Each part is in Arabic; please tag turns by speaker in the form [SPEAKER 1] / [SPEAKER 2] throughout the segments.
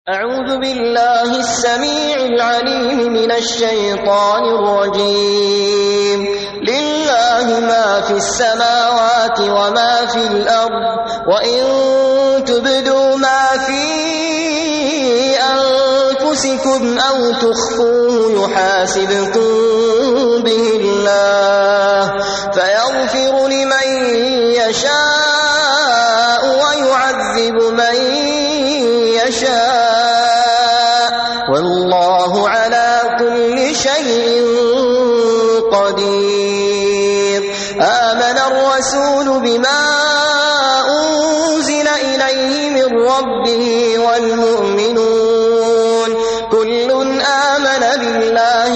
[SPEAKER 1] أعوذ بالله السميع العليم من الشيطان الرجيم. لله ما في السماوات وما في الأرض، وإن تبدوا ما في أنفسكم أو تخفوه يحاسبكم به الله فيغفر لمن يشاء ويعذب من يشاء، والله على كل شيء قدير. آمن الرسول بما أنزل إليه من ربه والمؤمنون كل آمن بالله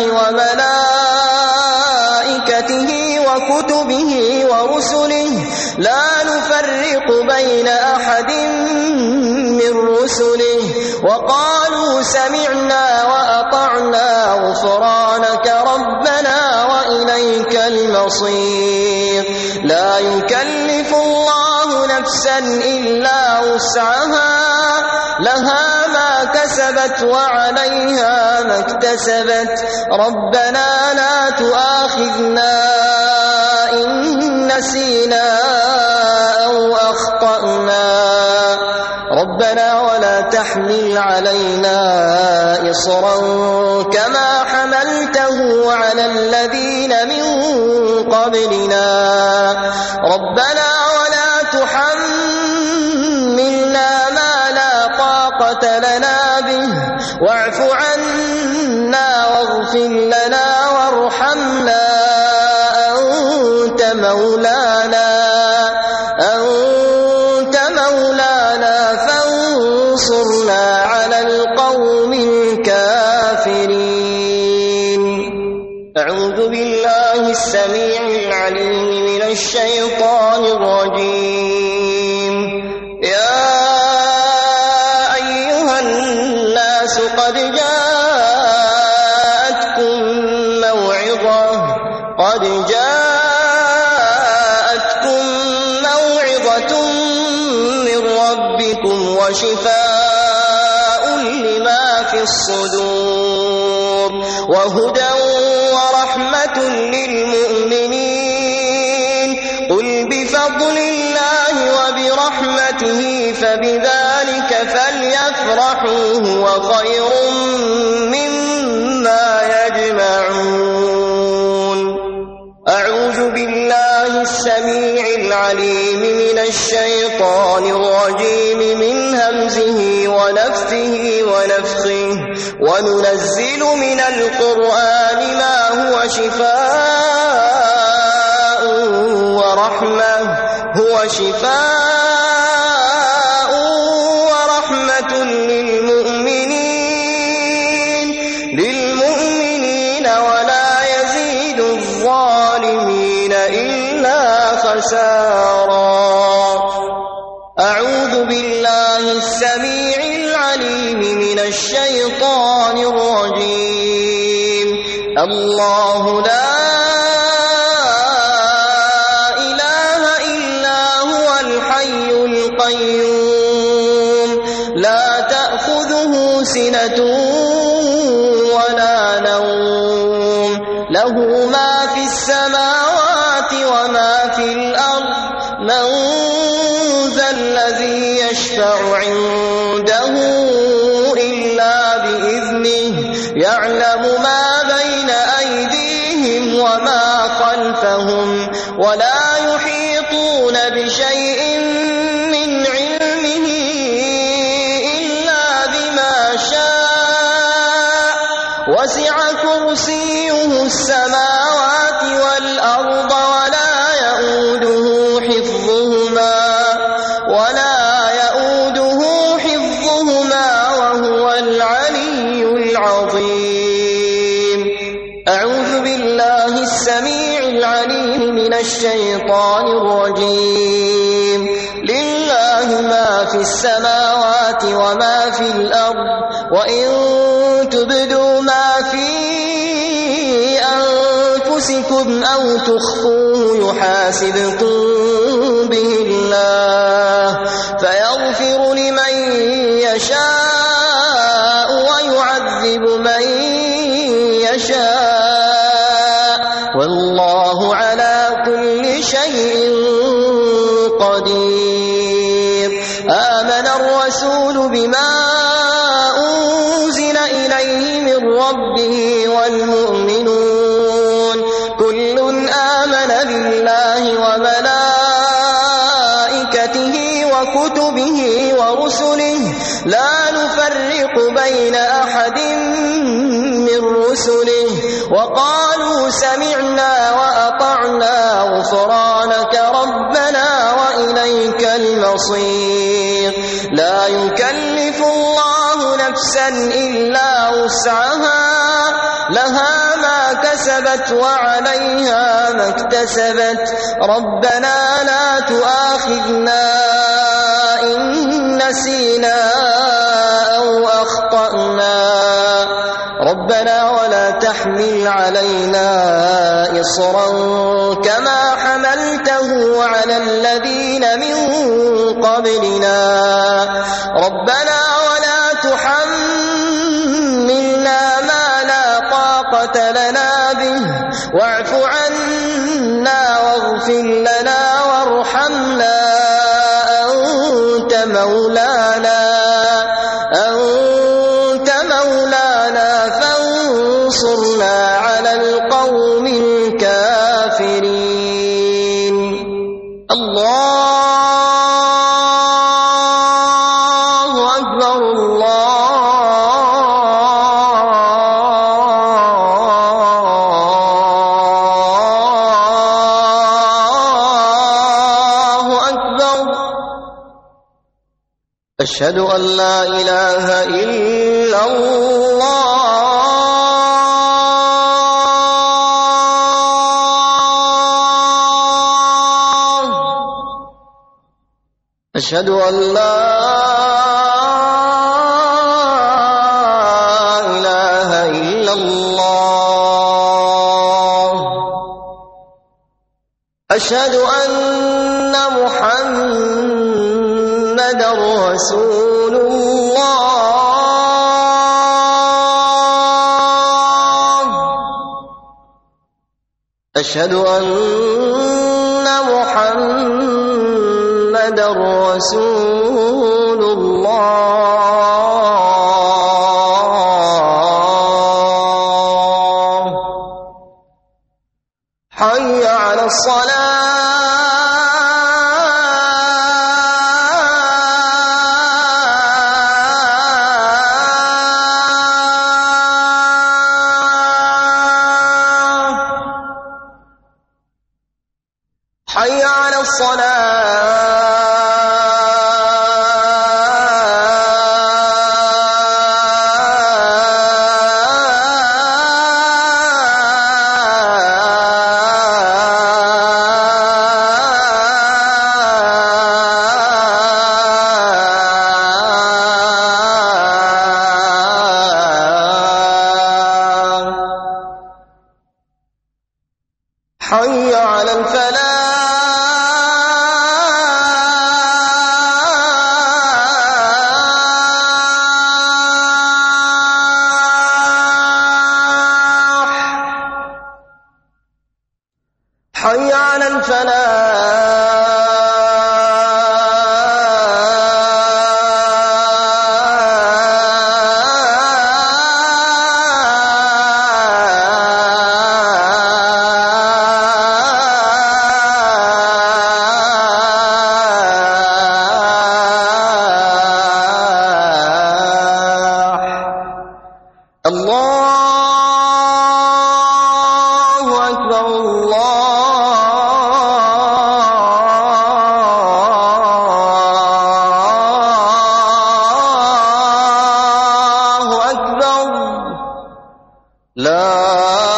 [SPEAKER 1] وملائكته وكتبه ورسله لا نفرق بين أحد من رسله، وقالوا سمعنا وأطعنا غفرانك ربنا وإليك المصير. لا يكلف الله نفسا إلا وسعها، لها ما كسبت وعليها ما اكتسبت. ربنا لا تؤاخذنا إن نسينا أو أخطأنا، ربنا ولا تحمل علينا إصرا كما حملته على الذين من قبلنا، ربنا ولا تحملنا ما لا طاقة لنا به، واعف عنا واغفر لنا وارحمنا أنت مولانا فانصرنا على القوم الكافرين. أعوذ بالله السميع العليم من الشيطان الرجيم. يا أيها الناس قد جاءتكم موعظة من ربكم وشفاء لما في الصدور وهدى ورحمة للمؤمنين. قل بفضل الله وبرحمته فبذلك فليفرحوا هو خير مما يجمعون. أعوذ بالله السميع العليم من الشيطان الرجيم من همزه ونفثه ونفخه. وننزل من القرآن ما هو شفاء ورحمة للمؤمنين ولا يزيد الظالمين إلا خسارا. أعوذ بالله السميع العليم من الشيطان الرجيم. الله لا إله إلا هو الحي القيوم لا تأخذه سنة ولا نوم، له ما في السماوات وما في الأرض. من ذا الذي يشفع عنده إلا بإذنه، يعلم ما بين أيديهم وما خلفهم، ولا يحيطون بشيء من علمه إلا بما شاء. وسع كرسيه السماوات والأرض ولا يؤوده حفظهما وهو العلي العظيم. أعوذ بالله السميع العليم من الشيطان الرجيم. لله ما في السماوات وما في الأرض، وإن تبدوا ما في أنفسكم أو تخفوه يحاسبكم به الله فيغفر لمن يشاء نفرق بين أحد من رسله وقالوا سمعنا وأطعنا غفرانك ربنا وإليك المصير. لا يكلف الله نفسا إلا وسعها لها ما كسبت وعليها ما اكتسبت ربنا لا تؤاخذنا إن نسينا أو أخطأنا ربنا ولا تحمل علينا إصرا كما حملته على الذين من قبلنا ربنا ولا تحملنا ما لا طاقة لنا به واعف عنا واغفر لنا وارحمنا أنت مولانا فانصرنا على القوم الكافرين. الله أكبر الله أكبر. أشهد أن لا إله إلا الله. أشهد أن لا إله إلا الله. أشهد أن محمدا رسول الله. أشهد أن محمدا رسول الله. حي على الصلاة. حي على حي على الفلاح. حي على الله أكبر الله أكبر. لا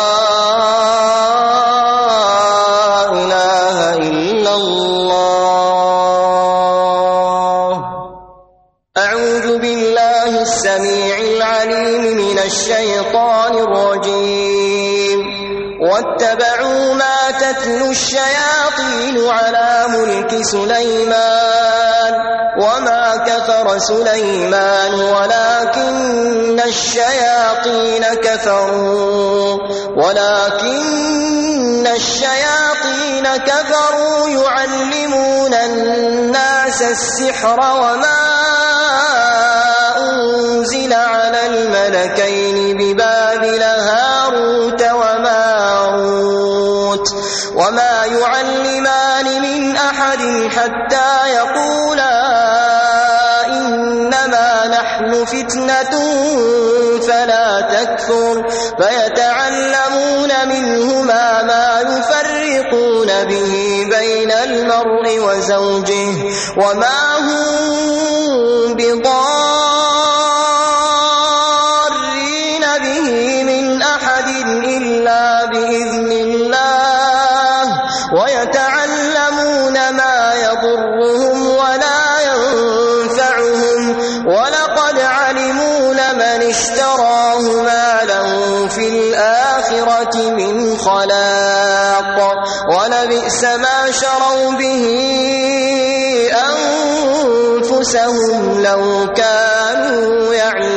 [SPEAKER 1] إله إلا الله. أعوذ بالله السميع العليم من الشيطان الرجيم. واتبعوا ما تتلو الشياطين على ملك سليمان وما كفر سليمان ولكن الشياطين كفروا يعلمون الناس السحر وما أنزل على الملكين ببابل هاروت وماروت وما يعلمان من أحد حتى يقولا إنما نحن فتنة فتنة فلا تكفر فيتعلمون منهما ما يفرقون به بين المرء وزوجه وما هم بضارين به من أحد إلا بإذن الله ويتعلمون ما يضرهم ولا ينفعهم ولقد علموا لمن اشتراه ما له في الآخرة من خلاق ولبئس ما شروا به أنفسهم لو كانوا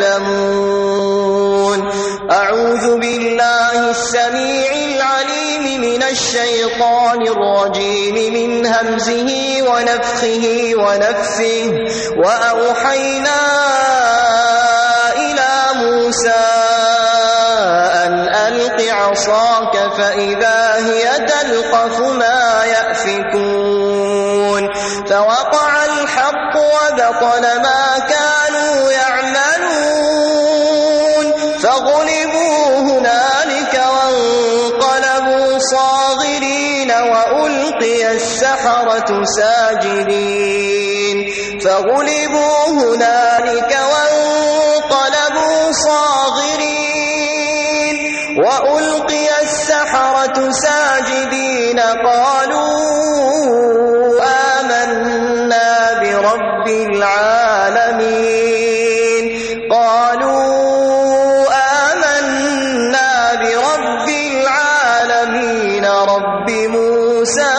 [SPEAKER 1] يعلمون. أعوذ بالله السميع العليم من الشيطان الرجيم من همزه ونفخه ونفثه. وأوحينا إلى موسى أن ألق عصاك فإذا هي تلقف ما يأفكون فوقع الحق وبطل ما كانوا يعملون فغلبوا هنالك وانقلبوا صاغرين وألقي السحرة ساجدين فغلبوا هنالك وانقلبوا صاغرين وألقي السحرة ساجدين قالوا آمنا برب العالمين رب موسى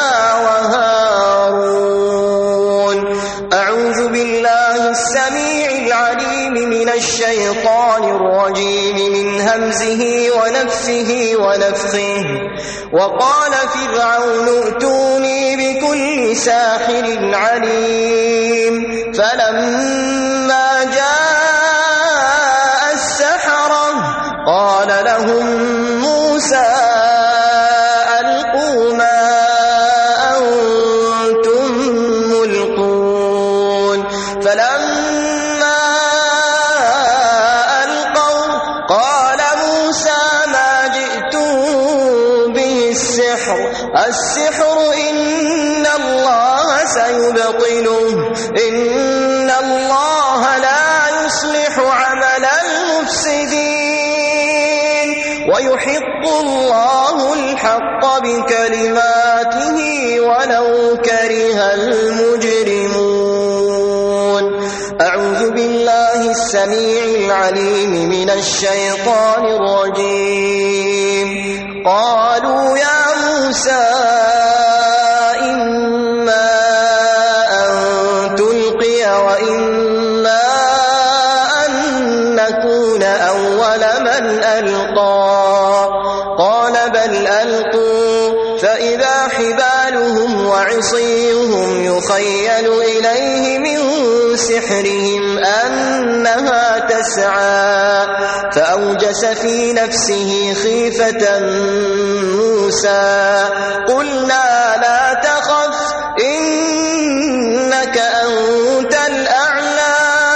[SPEAKER 1] وهارون. أعوذ بالله السميع العليم من الشيطان الرجيم من همزه ونفثه ونفخه. وقال فرعون ائتوني بكل ساحر عليم فلما جاء السحرة قال لهم موسى ألقوا ما أنتم ملقون فلما ألقوا قال موسى ما جئتم به السحر إن الله سيبطله إن الله لا يصلح عمل المفسدين ويحق الله الحق بكلماته ولو كره المجرمون. أعوذ بالله السميع العليم من الشيطان الرجيم. قالوا يا موسى إما أن تلقي وإما أن نكون أول من ألقى قال بل ألقوا فإذا حبالهم وعصيهم يخيل إليه من سحرهم أنها تسعى فأوجس في نفسه خيفة موسى قلنا لا تخف إنك أنت الأعلى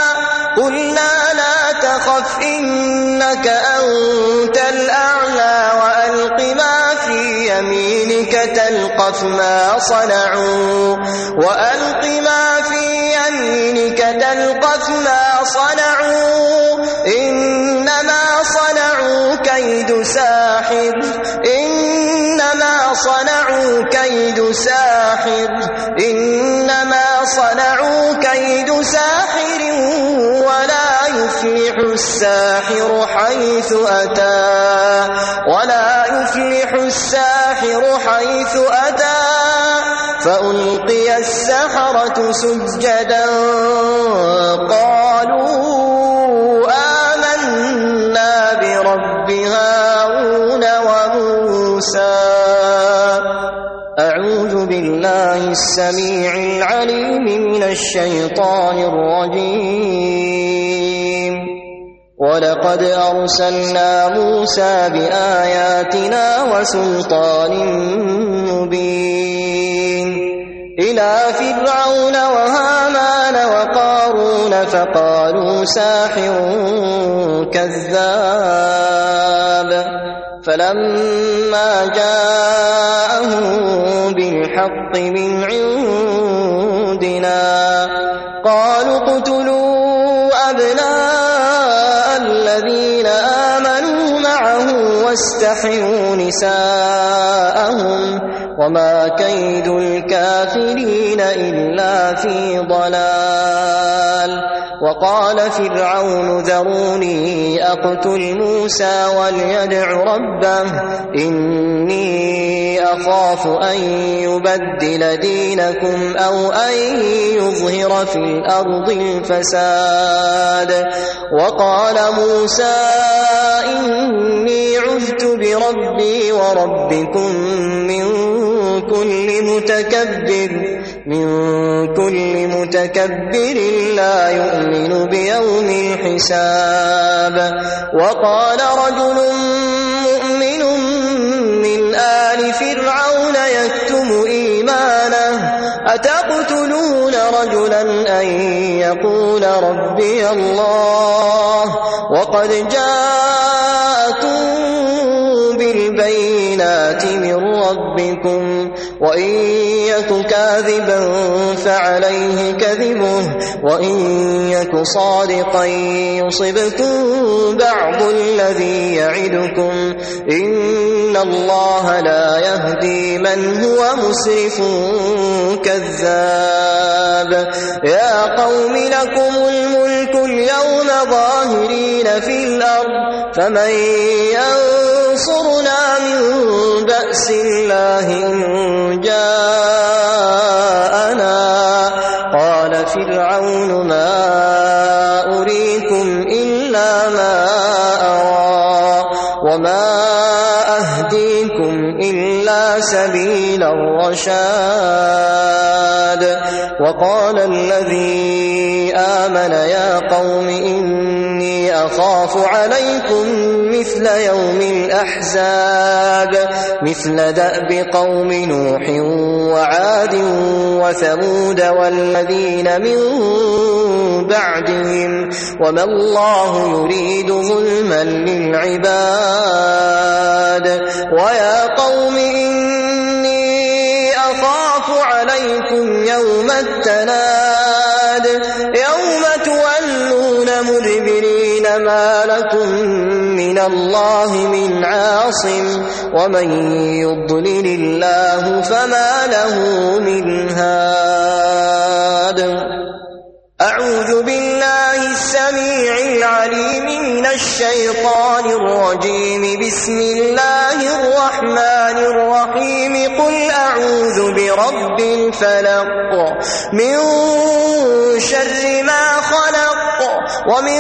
[SPEAKER 1] وألق ما في يمينك تلقف ما صنعوا إنما صنعوا كيد ساحر ولا يفلح الساحر حيث أتى فألقي السحرة سجدا قالوا آمنا برب هارون وموسى. أعوذ بالله السميع العليم من الشيطان الرجيم. ولقد أرسلنا موسى بآياتنا وسلطان مبين إلى فرعون وهامان وقارون هارون فقالوا ساحر كذاب فلما جاءهم بالحق من عندنا قالوا اقتلوا أبناء الذين آمنوا معه واستحيوا نساءهم وما كيد الكافرين إلا في ضلال. وقال فرعون ذروني أقتل موسى وليدع ربه إني أخاف أن يبدل دينكم أو أن يظهر في الأرض الفساد. وقال موسى إني عذت بربي وربكم من كل متكبر لا يؤمن بيوم الحساب. وقال رجل مؤمن من آل فرعون يكتم إيمانه أتقتلون رجلا أن يقول ربي الله وقد جاءكم بالبينات من ربكم وإن يك كاذبا فعليه كذبه وإن يك صادقا يصبكم بعض الذي يعدكم إن الله لا يهدي من هو مسرف كذاب. يا قوم لكم الملك اليوم ظاهرين في الأرض فمن ينصرنا من بأس الله إن جاءنا. قال فرعون ما أريكم إلا ما أرى وما أهديكم إلا سبيل الرشاد. وقال الذي آمن يا قوم إني أخاف عليكم مثل يوم الأحزاب مثل دأب قوم نوح وعاد وثمود والذين من بعدهم وما الله يريد ظلما للعباد. ويا قوم إني أخاف عليكم يوم التناد يوم تولون مدبرين ما لكم من الله من عاصم ومن يضلل الله فما له من هاد. أعوذ بالله السميع العليم من الشيطان الرجيم. بسم الله الرحمن الرحيم. قل أعوذ برب الفلق من شر ما خلق ومن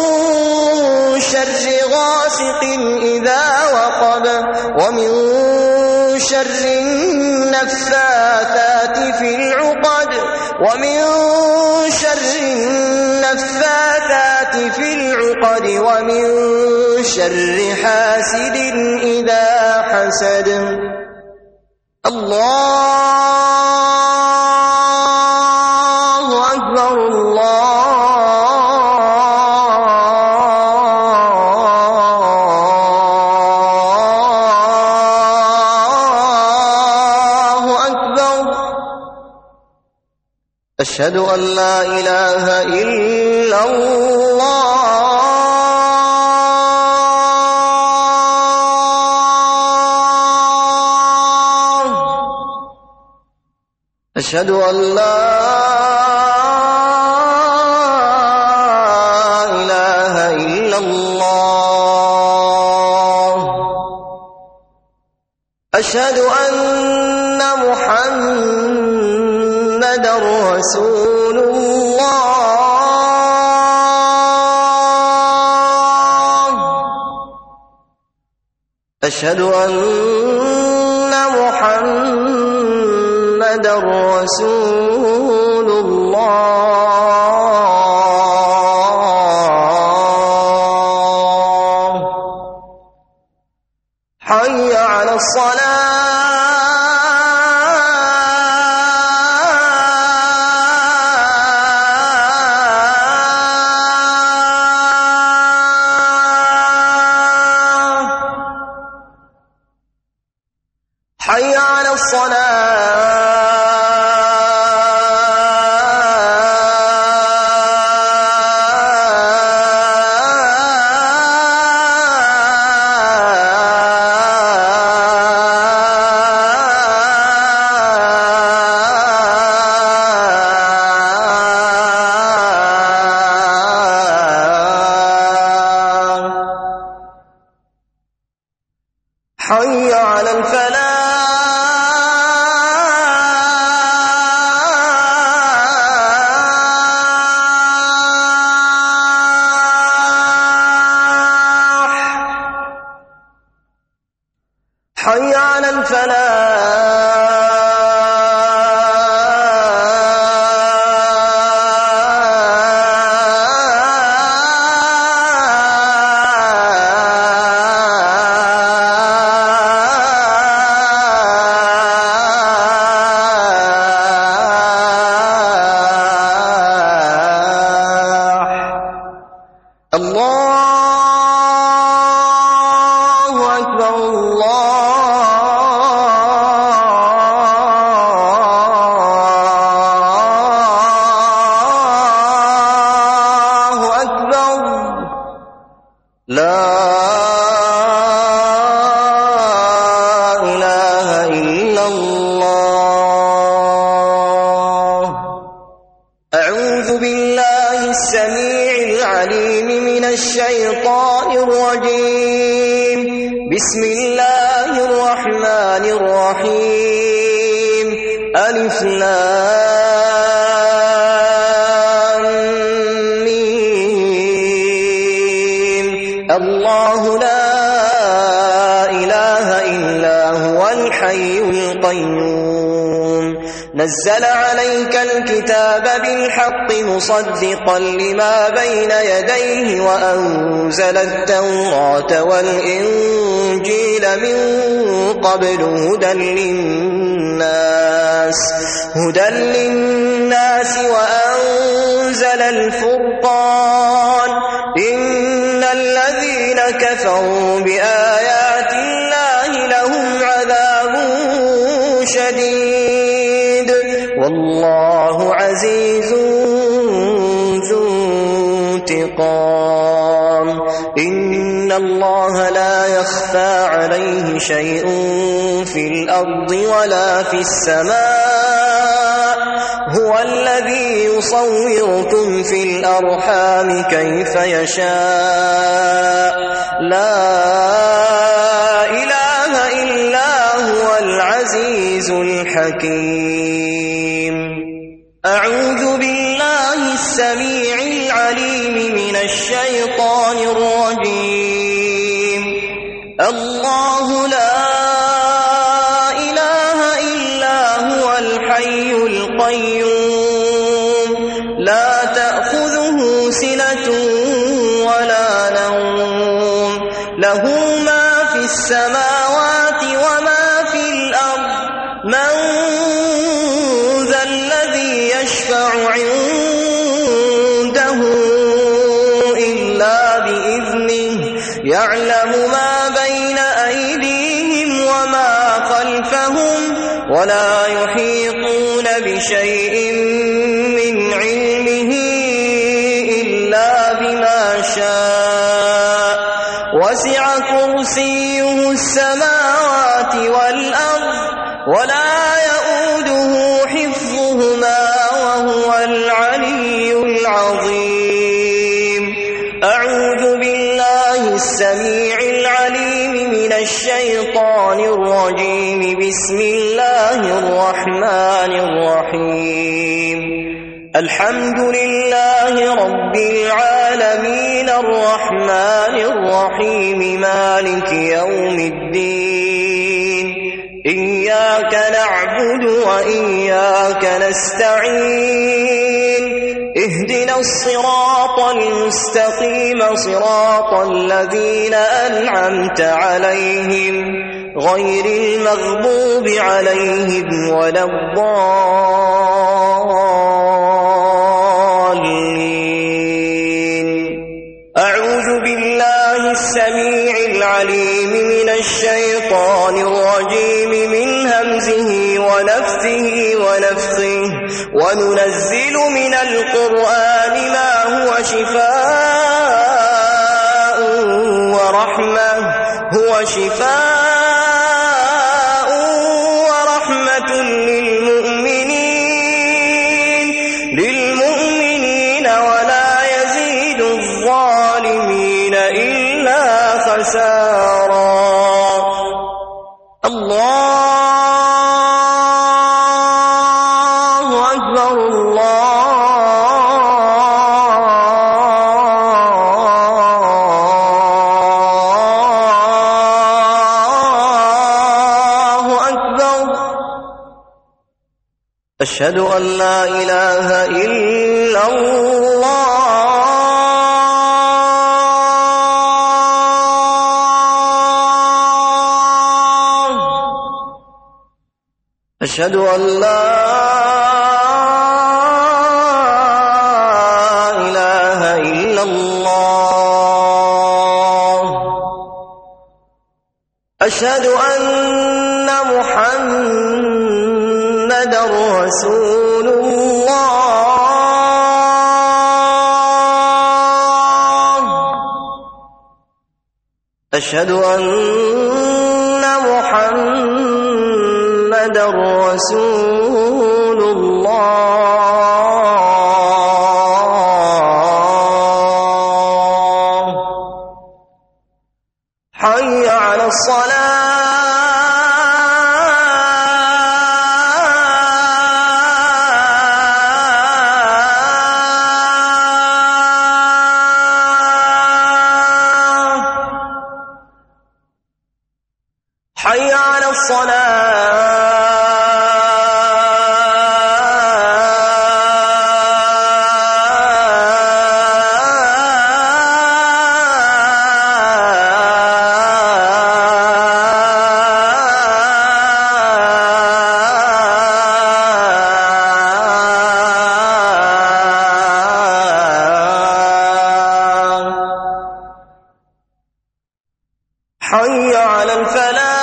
[SPEAKER 1] شر غاسق إذا وقب ومن شر النفاثات في العقد ومن شر النفاثات في العقد ومن شر حاسد إذا حسد. الله أكبر. الله أكبر. أشهد أن لا إله إلا الله. أشهد أن لا إله إلا الله. أشهد أن محمدا رسول الله. أشهد أن محمدا رسول الله. حي على الصلاة. حي على الفلاح. حي على الفلاح. الله أكبر الله أكبر. لا إله إلا الله. أعوذ بالله السميع العليم من الشيطان الرجيم. بسم الله الرحمن الرحيم. ألف لام ميم. الله لا إله إلا هو الحي القيوم. نزل عليك الكتاب بالحق مصدقا لما بين يديه وأنزل التوراة والإنجيل من قبل هدى للناس وأنزل الفرقان. إن الذين كفروا بآيات الله لهم عذاب شديد والله عزيز ذو انتقام. إن الله لا يخفى عليه شيء في الأرض ولا في السماء. هو الذي يصوركم في الأرحام كيف يشاء. لا إله إلا هو العزيز الحكيم. أعوذ بالله السميع العليم من الشيطان الرجيم. الله لا إله إلا هو الحي القيوم. لا تأخذه سنة ولا نوم. له ما في السماوات وما في الأرض. من ذا الذي يشفع عنده إلا بإذنه. يعلم ما بين أيديهم وما خلفهم ولا يحيطون بشيء من علمه إلا بما شاء. وسع كرسيه السماوات والأرض ولا يؤوده حفظهما وهو العلي العظيم. أعوذ بالله السميع العليم من الشيطان الرجيم. بسم الله الرحمن الرحيم. الحمد لله رب العالمين الرحمن الرحيم مالك يوم الدين. إياك نعبد وإياك نستعين. اهدنا الصراط المستقيم صراط الذين أنعمت عليهم غير المغضوب عليهم ولا الضالين. أعوذ بالله السميع العليم من الشيطان الرجيم من همزه ونفثه ونفثه. وننزل من القرآن ما هو شفاء ورحمة للمؤمنين ولا يزيد الظالمين إلا خسارا. الله أكبر الله أكبر. أشهد أن لا إله إلا الله. أشهد أن لا إله إلا الله. أشهد أن محمدًا رسول الله. أشهد أن محمدًا رسول الله. حي على الصلاة. حي على حي على الفلاح.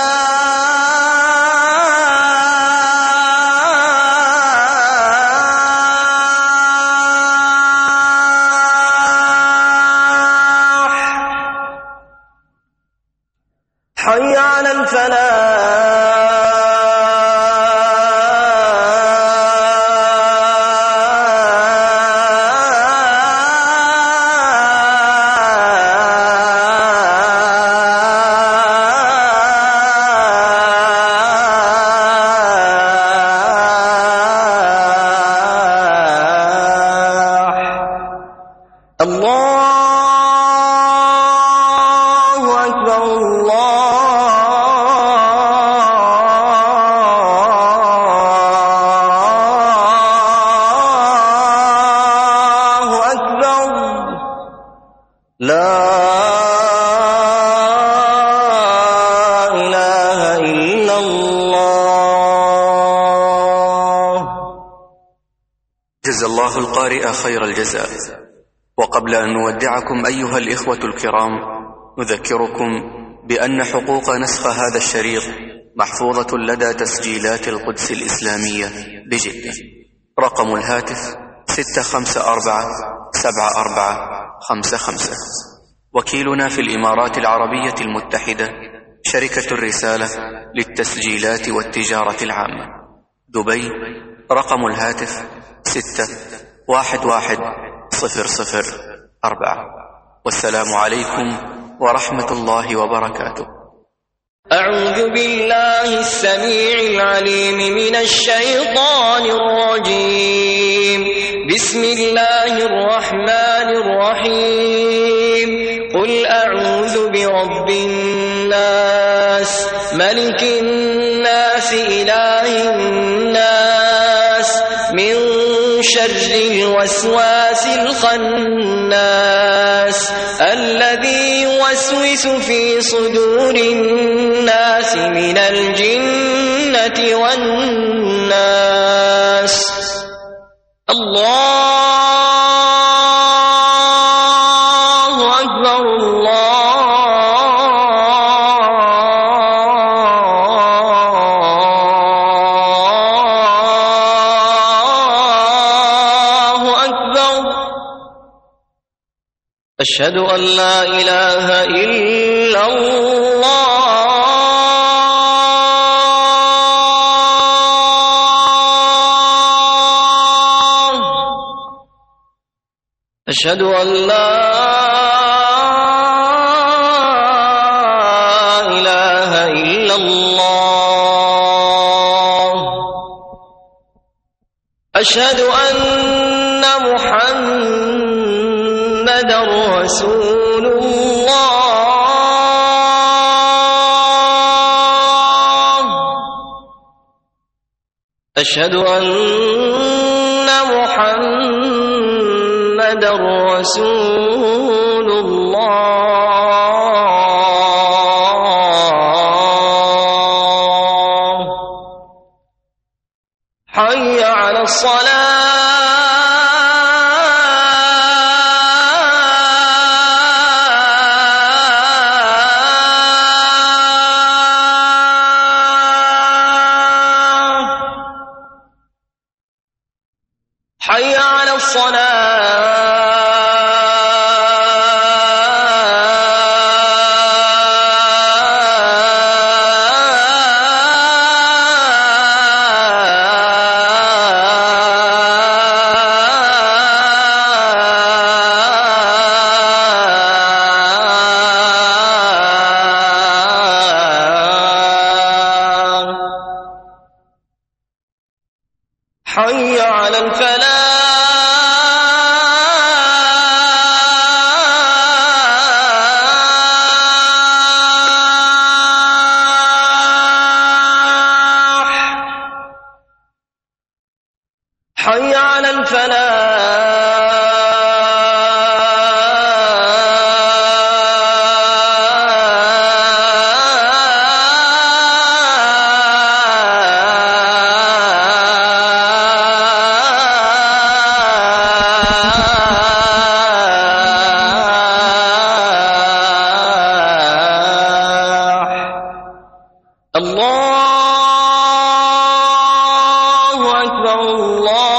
[SPEAKER 1] حي على الله أكبر الله أكبر. لا إله إلا الله.
[SPEAKER 2] جزا الله القارئ خير الجزاء. وقبل أن نودعكم أيها الإخوة الكرام، نذكركم بأن حقوق نسخ هذا الشريط محفوظة لدى تسجيلات القدس الإسلامية بجدة. رقم الهاتف 654-7455. وكيلنا في الإمارات العربية المتحدة شركة الرسالة للتسجيلات والتجارة العامة، دبي. رقم الهاتف 611-00-4. والسلام عليكم ورحمة الله وبركاته.
[SPEAKER 1] أعوذ بالله السميع العليم من الشيطان الرجيم. بسم الله الرحمن الرحيم. قل أعوذ برب الناس ملك الناس إله الناس من شر الوسواس الخناس الذي يوسوس في صدور الناس من الجنة والناس. الله أكبر الله أكبر. أشهد أن لا إله إلا الله. أشهد أن لا إله إلا الله. أشهد أن محمدًا رسول الله. أشهد أن محمدًا رسول الله. حي على الصلاة. حي على حي على الفلاح. حي على الله أكبر الله